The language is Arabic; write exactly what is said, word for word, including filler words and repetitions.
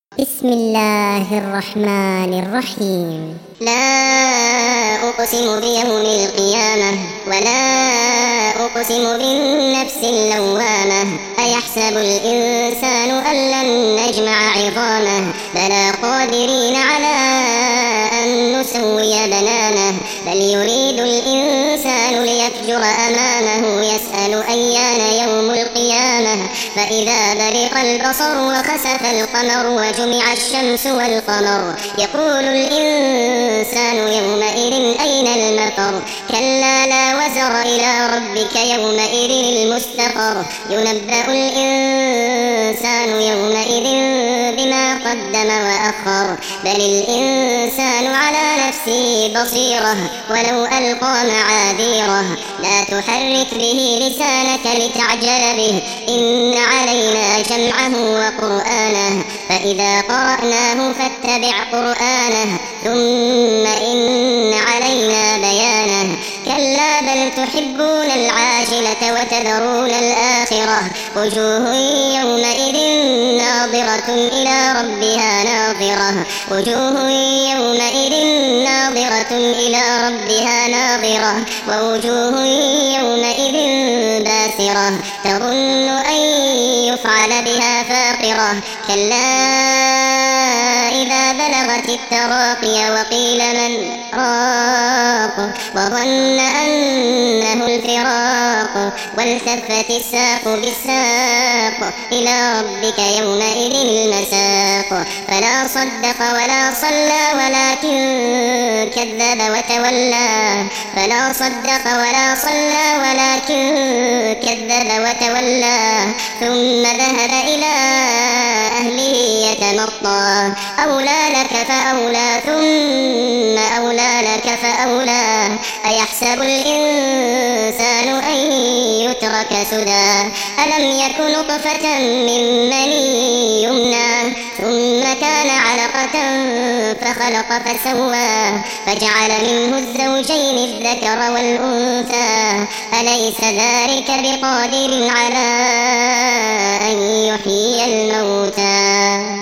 بسم الله الرحمن الرحيم. لا أقسم بيوم القيامة ولا أقسم بالنفس اللوامة أيحسب الإنسان أن لن نجمع عظامه بلى قادرين على أن نسوي بنانه بل يريد الإنسان ليفجر أمامه يسأل أيان يوم القيامة فإذا برق البصر وخسف القمر وجمع الشمس والقمر يقول الإنسان يومئذ أين المفر كلا لا وزر إلى ربك يومئذ المستقر ينبأ الإنسان يومئذ بما قدم وأخر بل الإنسان على نفسه بصيرة ولو ألقى معاذيره لا تحرك به لسانك لتعجل به إن علينا جمعه وقرآنه فإذا قرأناه فاتبع قرآنه ثم إن علينا بيانه كلا بل تحبون العاجلة وتذرون الآخرة وجوه يومئذ ناظرة إلى ربها ناظرة وجوه يومئذ ناظرة إلى ربها ناظرة ووجوه يومئذ باسرة تظن أن يفعل بها فاقرة كلا إذا بلغت التراقي وقيل من راق وظن أنه الفراق والتفت الساق بالساق إلى ربك يومئذ المساق فلا صدق ولا صلى ولكن كذب وتولى فلا صدق ولا صلى ولكن كذب وتولى ثم ذهب إلى أهله يتمطى أولى لك فأولى ثم أولى لك فأولى أيحسب الإنسان أن يترك سدى ألم يك نطفة من مني يمنى ثم كان علقة فخلق فسوى فجعل منه الزوجين الذكر والأنثى أليس ذلك بقادر على أن يحيي الموتى